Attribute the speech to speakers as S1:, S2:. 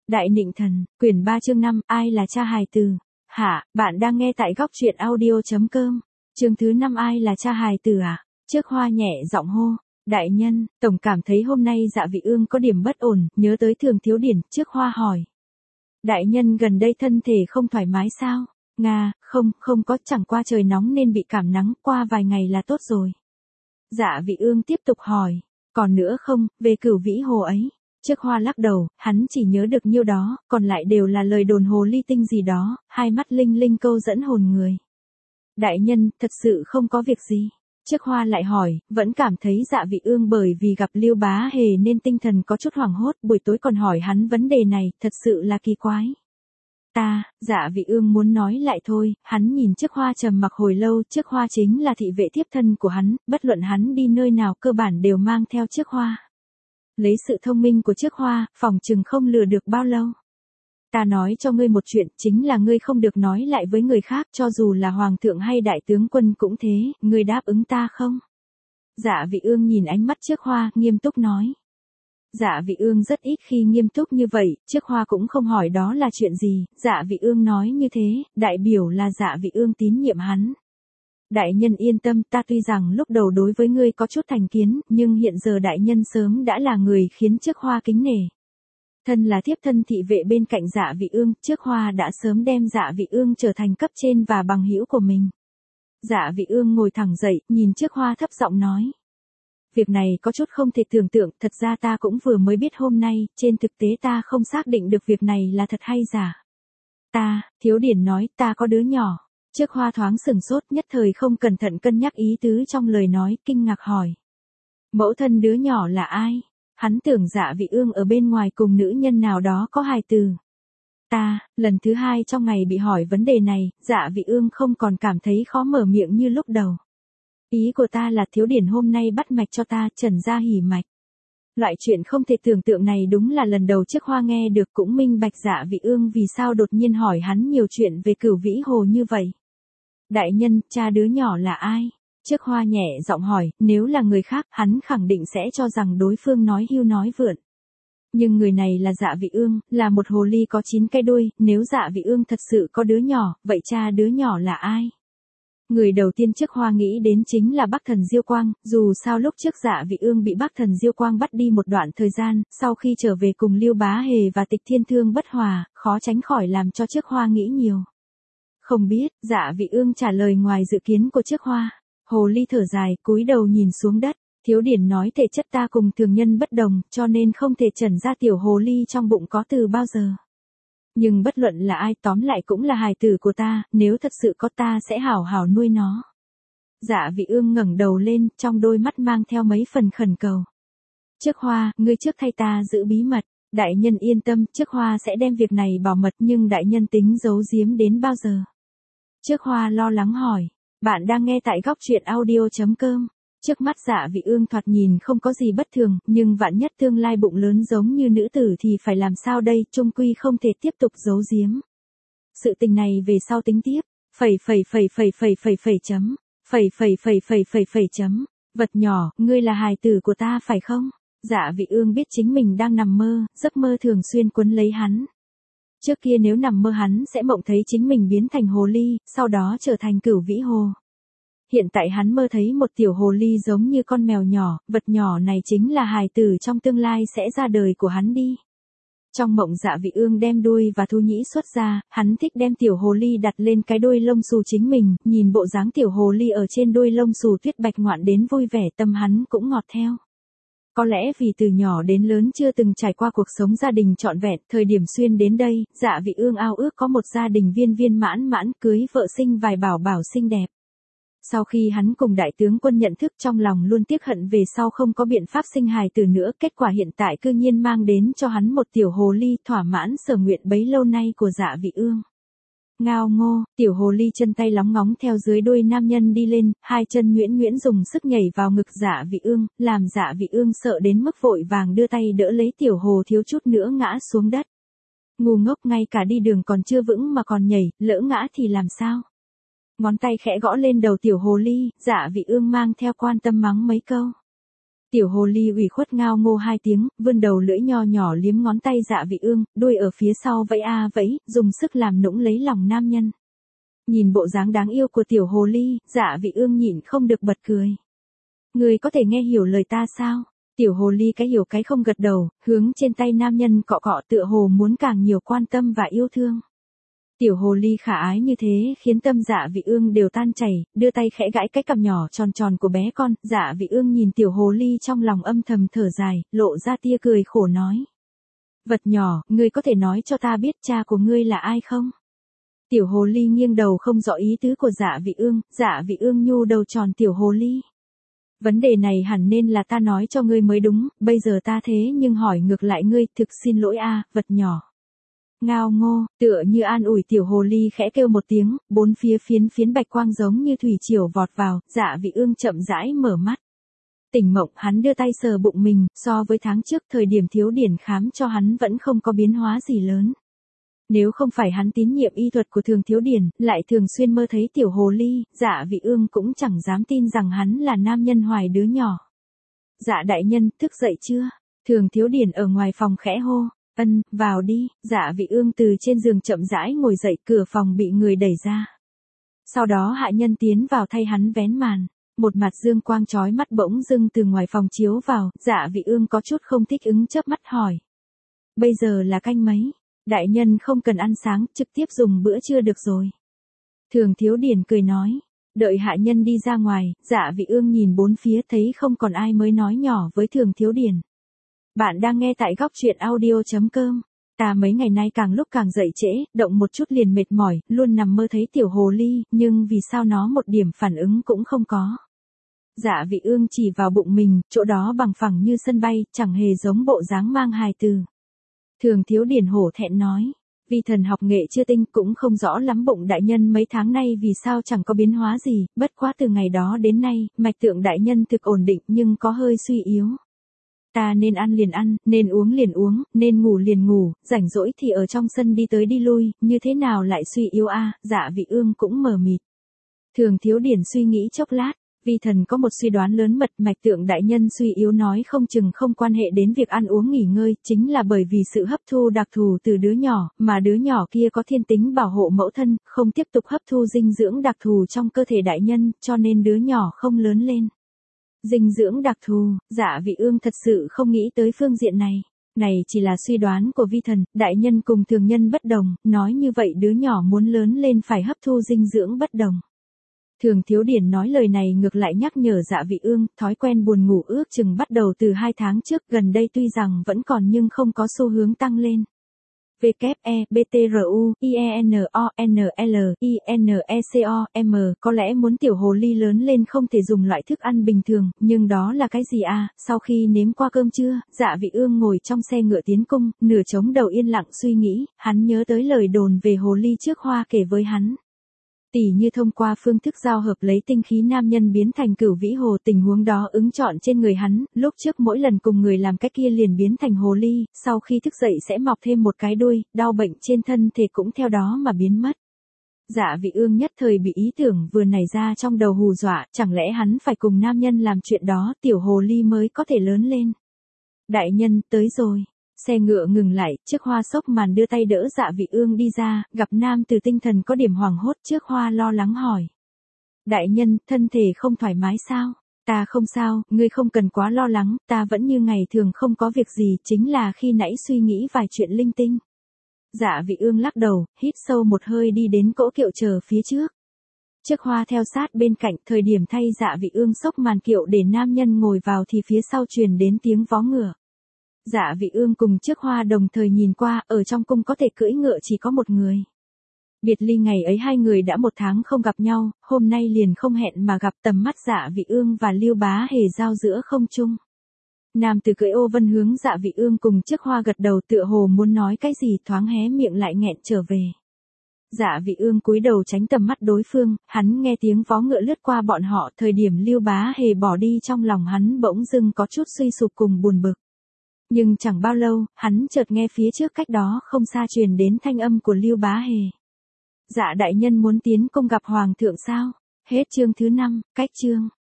S1: Đại Nịnh Thần, quyển 3 chương 5, ai là cha hài tử? Hả, bạn đang nghe tại góc truyện audio.com. Chương thứ 5, ai là cha hài tử à? Trước Hoa nhẹ giọng hô. Đại nhân, tổng cảm thấy hôm nay Dạ Vị Ương có điểm bất ổn, nhớ tới Thường Thiếu Điển, Trước Hoa hỏi. Đại nhân gần đây thân thể không thoải mái sao? Nga, không có, chẳng qua trời nóng nên bị cảm nắng, qua vài ngày là tốt rồi. Dạ Vị Ương tiếp tục hỏi. Còn nữa không, về Cửu Vĩ Hồ ấy. Trước Hoa lắc đầu, hắn chỉ nhớ được nhiêu đó, còn lại đều là lời đồn hồ ly tinh gì đó, hai mắt linh linh câu dẫn hồn người. Đại nhân, thật sự không có việc gì. Trước Hoa lại hỏi, vẫn cảm thấy Dạ Vị Ương bởi vì gặp Lưu Bá Hề nên tinh thần có chút hoảng hốt, buổi tối còn hỏi hắn vấn đề này, thật sự là kỳ quái. Dạ Vị Ương muốn nói lại thôi, hắn nhìn Trước Hoa trầm mặc hồi lâu, Trước Hoa chính là thị vệ tiếp thân của hắn, bất luận hắn đi nơi nào cơ bản đều mang theo Trước Hoa. Lấy sự thông minh của Trước Hoa, phòng chừng không lừa được bao lâu. Ta nói cho ngươi một chuyện, chính là ngươi không được nói lại với người khác, cho dù là hoàng thượng hay đại tướng quân cũng thế, ngươi đáp ứng ta không? Dạ Vị Ương nhìn ánh mắt Trước Hoa, nghiêm túc nói. Dạ Vị Ương rất ít khi nghiêm túc như vậy, Trước Hoa cũng không hỏi đó là chuyện gì, Dạ Vị Ương nói như thế, đại biểu là Dạ Vị Ương tín nhiệm hắn. Đại nhân yên tâm, ta tuy rằng lúc đầu đối với ngươi có chút thành kiến, nhưng hiện giờ đại nhân sớm đã là người khiến Trước Hoa kính nể. Thân là thiếp thân thị vệ bên cạnh Dạ Vị Ương, Trước Hoa đã sớm đem Dạ Vị Ương trở thành cấp trên và bằng hữu của mình. Dạ Vị Ương ngồi thẳng dậy, nhìn Trước Hoa thấp giọng nói. Việc này có chút không thể tưởng tượng, thật ra ta cũng vừa mới biết hôm nay, trên thực tế ta không xác định được việc này là thật hay giả. Thiếu Điển nói, ta có đứa nhỏ. Trước Hoa thoáng sửng sốt, nhất thời không cẩn thận cân nhắc ý tứ trong lời nói, kinh ngạc hỏi. Mẫu thân đứa nhỏ là ai? Hắn tưởng Dạ Vị Ương ở bên ngoài cùng nữ nhân nào đó có hài tử. Lần thứ hai trong ngày bị hỏi vấn đề này, Dạ Vị Ương không còn cảm thấy khó mở miệng như lúc đầu. Ý của ta là Thiếu Điển hôm nay bắt mạch cho ta, trần ra hỉ mạch. Loại chuyện không thể tưởng tượng này đúng là lần đầu Trước Hoa nghe được, cũng minh bạch Dạ Vị Ương vì sao đột nhiên hỏi hắn nhiều chuyện về Cửu Vĩ Hồ như vậy. Đại nhân, cha đứa nhỏ là ai? Trước Hoa nhẹ giọng hỏi, nếu là người khác, hắn khẳng định sẽ cho rằng đối phương nói hưu nói vượn. Nhưng người này là Dạ Vị Ương, là một hồ ly có 9 cái đuôi, nếu Dạ Vị Ương thật sự có đứa nhỏ, vậy cha đứa nhỏ là ai? Người đầu tiên Trước Hoa nghĩ đến chính là Bắc Thần Diêu Quang, dù sao lúc trước Dạ Vị Ương bị Bắc Thần Diêu Quang bắt đi một đoạn thời gian, sau khi trở về cùng Lưu Bá Hề và Tịch Thiên Thương bất hòa, khó tránh khỏi làm cho Trước Hoa nghĩ nhiều. Không biết, Dạ Vị Ương trả lời ngoài dự kiến của Trước Hoa. Hồ ly thở dài, cúi đầu nhìn xuống đất. Thiếu Điển nói thể chất ta cùng thường nhân bất đồng, cho nên không thể chẩn ra tiểu hồ ly trong bụng có từ bao giờ. Nhưng bất luận là ai, tóm lại cũng là hài tử của ta, nếu thật sự có ta sẽ hảo hảo nuôi nó. Dạ Vị Ương ngẩng đầu lên, trong đôi mắt mang theo mấy phần khẩn cầu. Trước Hoa, ngươi trước thay ta giữ bí mật. Đại nhân yên tâm, Trước Hoa sẽ đem việc này bảo mật, nhưng đại nhân tính giấu giếm đến bao giờ? Trước Hoa lo lắng hỏi. Bạn đang nghe tại góc truyện audio.com. Trước mắt Dạ Vị Ương thoạt nhìn không có gì bất thường, nhưng vạn nhất tương lai bụng lớn giống như nữ tử thì phải làm sao đây, chung quy không thể tiếp tục giấu giếm. Sự tình này về sau tính tiếp. Vật nhỏ, ngươi là hài tử của ta phải không? Dạ Vị Ương biết chính mình đang nằm mơ, giấc mơ thường xuyên quấn lấy hắn. Trước kia nếu nằm mơ hắn sẽ mộng thấy chính mình biến thành hồ ly, sau đó trở thành Cửu Vĩ Hồ. Hiện tại hắn mơ thấy một tiểu hồ ly giống như con mèo nhỏ, vật nhỏ này chính là hài tử trong tương lai sẽ ra đời của hắn đi. Trong mộng Dạ Vị Ương đem đuôi và thu nhĩ xuất ra, hắn thích đem tiểu hồ ly đặt lên cái đuôi lông xù chính mình, nhìn bộ dáng tiểu hồ ly ở trên đuôi lông xù tuyết bạch ngoạn đến vui vẻ, tâm hắn cũng ngọt theo. Có lẽ vì từ nhỏ đến lớn chưa từng trải qua cuộc sống gia đình trọn vẹn, thời điểm xuyên đến đây, Dạ Vị Ương ao ước có một gia đình viên viên mãn mãn, cưới vợ sinh vài bảo bảo xinh đẹp. Sau khi hắn cùng đại tướng quân nhận thức, trong lòng luôn tiếc hận về sau không có biện pháp sinh hài tử nữa, kết quả hiện tại cư nhiên mang đến cho hắn một tiểu hồ ly, thỏa mãn sở nguyện bấy lâu nay của Dạ Vị Ương. Ngao ngô, tiểu hồ ly chân tay lóng ngóng theo dưới đuôi nam nhân đi lên, hai chân nhuyễn nhuyễn dùng sức nhảy vào ngực Dạ Vị Ương, làm Dạ Vị Ương sợ đến mức vội vàng đưa tay đỡ lấy tiểu hồ, thiếu chút nữa ngã xuống đất. Ngu ngốc, ngay cả đi đường còn chưa vững mà còn nhảy, lỡ ngã thì làm sao? Ngón tay khẽ gõ lên đầu tiểu hồ ly, Dạ Vị Ương mang theo quan tâm mắng mấy câu. Tiểu hồ ly ủy khuất ngao ngô hai tiếng, vươn đầu lưỡi nho nhỏ liếm ngón tay Dạ Vị Ương, đuôi ở phía sau vẫy a vẫy, dùng sức làm nũng lấy lòng nam nhân. Nhìn bộ dáng đáng yêu của tiểu hồ ly, Dạ Vị Ương nhịn không được bật cười. Ngươi có thể nghe hiểu lời ta sao? Tiểu hồ ly cái hiểu cái không gật đầu, hướng trên tay nam nhân cọ cọ tựa hồ muốn càng nhiều quan tâm và yêu thương. Tiểu hồ ly khả ái như thế khiến tâm Dạ Vị Ương đều tan chảy, đưa tay khẽ gãi cái cằm nhỏ tròn tròn của bé con. Dạ Vị Ương nhìn tiểu hồ ly trong lòng âm thầm thở dài, lộ ra tia cười khổ nói. Vật nhỏ, ngươi có thể nói cho ta biết cha của ngươi là ai không? Tiểu hồ ly nghiêng đầu không rõ ý tứ của Dạ Vị Ương nhu đầu tròn tiểu hồ ly. Vấn đề này hẳn nên là ta nói cho ngươi mới đúng, bây giờ ta thế nhưng hỏi ngược lại ngươi, thực xin lỗi a, vật nhỏ. Ngao ngô, tựa như an ủi tiểu hồ ly khẽ kêu một tiếng, bốn phía phiến bạch quang giống như thủy triều vọt vào, Dạ Vị Ương chậm rãi mở mắt. Tỉnh mộng, hắn đưa tay sờ bụng mình, so với tháng trước thời điểm thiếu điển khám cho hắn vẫn không có biến hóa gì lớn. Nếu không phải hắn tín nhiệm y thuật của Thường Thiếu Điển, lại thường xuyên mơ thấy tiểu hồ ly, Dạ Vị Ương cũng chẳng dám tin rằng hắn là nam nhân hoài đứa nhỏ. Dạ đại nhân, thức dậy chưa? Thường Thiếu Điển ở ngoài phòng khẽ hô. Ân, vào đi. Dạ Vị Ương từ trên giường chậm rãi ngồi dậy, cửa phòng bị người đẩy ra. Sau đó hạ nhân tiến vào thay hắn vén màn. Một mặt dương quang chói mắt bỗng dưng từ ngoài phòng chiếu vào, Dạ Vị Ương có chút không thích ứng chớp mắt hỏi. Bây giờ là canh mấy? Đại nhân không cần ăn sáng, trực tiếp dùng bữa trưa được rồi. Thường Thiếu Điển cười nói. Đợi hạ nhân đi ra ngoài, Dạ Vị Ương nhìn bốn phía thấy không còn ai mới nói nhỏ với Thường Thiếu Điển. Bạn đang nghe tại góc truyện audio.com. Ta mấy ngày nay càng lúc càng dậy trễ, động một chút liền mệt mỏi, luôn nằm mơ thấy tiểu hồ ly, nhưng vì sao nó một điểm phản ứng cũng không có. Dạ Vị Ương chỉ vào bụng mình, chỗ đó bằng phẳng như sân bay, chẳng hề giống bộ dáng mang hài từ. Thường Thiếu Điển hổ thẹn nói, vì thần học nghệ chưa tinh cũng không rõ lắm bụng đại nhân mấy tháng nay vì sao chẳng có biến hóa gì, bất quá từ ngày đó đến nay, mạch tượng đại nhân thực ổn định nhưng có hơi suy yếu. Ta nên ăn liền ăn, nên uống liền uống, nên ngủ liền ngủ, rảnh rỗi thì ở trong sân đi tới đi lui, như thế nào lại suy yếu a? Dạ Vị Ương cũng mờ mịt. Thường Thiếu Điển suy nghĩ chốc lát, vi thần có một suy đoán lớn mật, mạch tượng đại nhân suy yếu nói không chừng không quan hệ đến việc ăn uống nghỉ ngơi, chính là bởi vì sự hấp thu đặc thù từ đứa nhỏ, mà đứa nhỏ kia có thiên tính bảo hộ mẫu thân, không tiếp tục hấp thu dinh dưỡng đặc thù trong cơ thể đại nhân, cho nên đứa nhỏ không lớn lên. Dinh dưỡng đặc thù, Dạ Vị Ương thật sự không nghĩ tới phương diện này. Này chỉ là suy đoán của vi thần, đại nhân cùng thường nhân bất đồng, nói như vậy đứa nhỏ muốn lớn lên phải hấp thu dinh dưỡng bất đồng. Thường Thiếu Điển nói lời này ngược lại nhắc nhở Dạ Vị Ương, thói quen buồn ngủ ước chừng bắt đầu từ 2 tháng trước, gần đây tuy rằng vẫn còn nhưng không có xu hướng tăng lên. WEBTRUINONLINECOM có lẽ muốn tiểu hồ ly lớn lên không thể dùng loại thức ăn bình thường, nhưng đó là cái gì à? Sau khi nếm qua cơm trưa, Dạ Vị Ương ngồi trong xe ngựa tiến cung, nửa chống đầu yên lặng suy nghĩ, hắn nhớ tới lời đồn về hồ ly trước Hoa kể với hắn. Tỉ như thông qua phương thức giao hợp lấy tinh khí nam nhân biến thành cửu vĩ hồ, tình huống đó ứng chọn trên người hắn, lúc trước mỗi lần cùng người làm cái kia liền biến thành hồ ly, sau khi thức dậy sẽ mọc thêm một cái đuôi, đau bệnh trên thân thể cũng theo đó mà biến mất. Dạ Vị Ương nhất thời bị ý tưởng vừa nảy ra trong đầu hù dọa, chẳng lẽ hắn phải cùng nam nhân làm chuyện đó, tiểu hồ ly mới có thể lớn lên. Đại nhân, tới rồi. Xe ngựa ngừng lại, trước Hoa sốc màn đưa tay đỡ Dạ Vị Ương đi ra, gặp nam từ tinh thần có điểm hoảng hốt, trước Hoa lo lắng hỏi. Đại nhân, thân thể không thoải mái sao? Ta không sao, ngươi không cần quá lo lắng, ta vẫn như ngày thường không có việc gì, chính là khi nãy suy nghĩ vài chuyện linh tinh. Dạ Vị Ương lắc đầu, hít sâu một hơi đi đến cỗ kiệu chờ phía trước. Trước Hoa theo sát bên cạnh, thời điểm thay Dạ Vị Ương xốc màn kiệu để nam nhân ngồi vào thì phía sau truyền đến tiếng vó ngựa. Dạ Vị Ương cùng trước Hoa đồng thời nhìn qua, ở trong cung có thể cưỡi ngựa chỉ có một người. Biệt ly ngày ấy hai người đã 1 tháng không gặp nhau, hôm nay liền không hẹn mà gặp, tầm mắt Dạ Vị Ương và Lưu Bá Hề giao giữa không trung. Nam từ cưỡi ô vân hướng Dạ Vị Ương cùng trước Hoa gật đầu tựa hồ muốn nói cái gì, thoáng hé miệng lại nghẹn trở về. Dạ Vị Ương cúi đầu tránh tầm mắt đối phương, hắn nghe tiếng vó ngựa lướt qua bọn họ, thời điểm Lưu Bá Hề bỏ đi trong lòng hắn bỗng dưng có chút suy sụp cùng buồn bực. Nhưng chẳng bao lâu, hắn chợt nghe phía trước cách đó không xa truyền đến thanh âm của Lưu Bá Hề. Dạ đại nhân muốn tiến cung gặp hoàng thượng sao? Hết chương thứ 5, cách chương.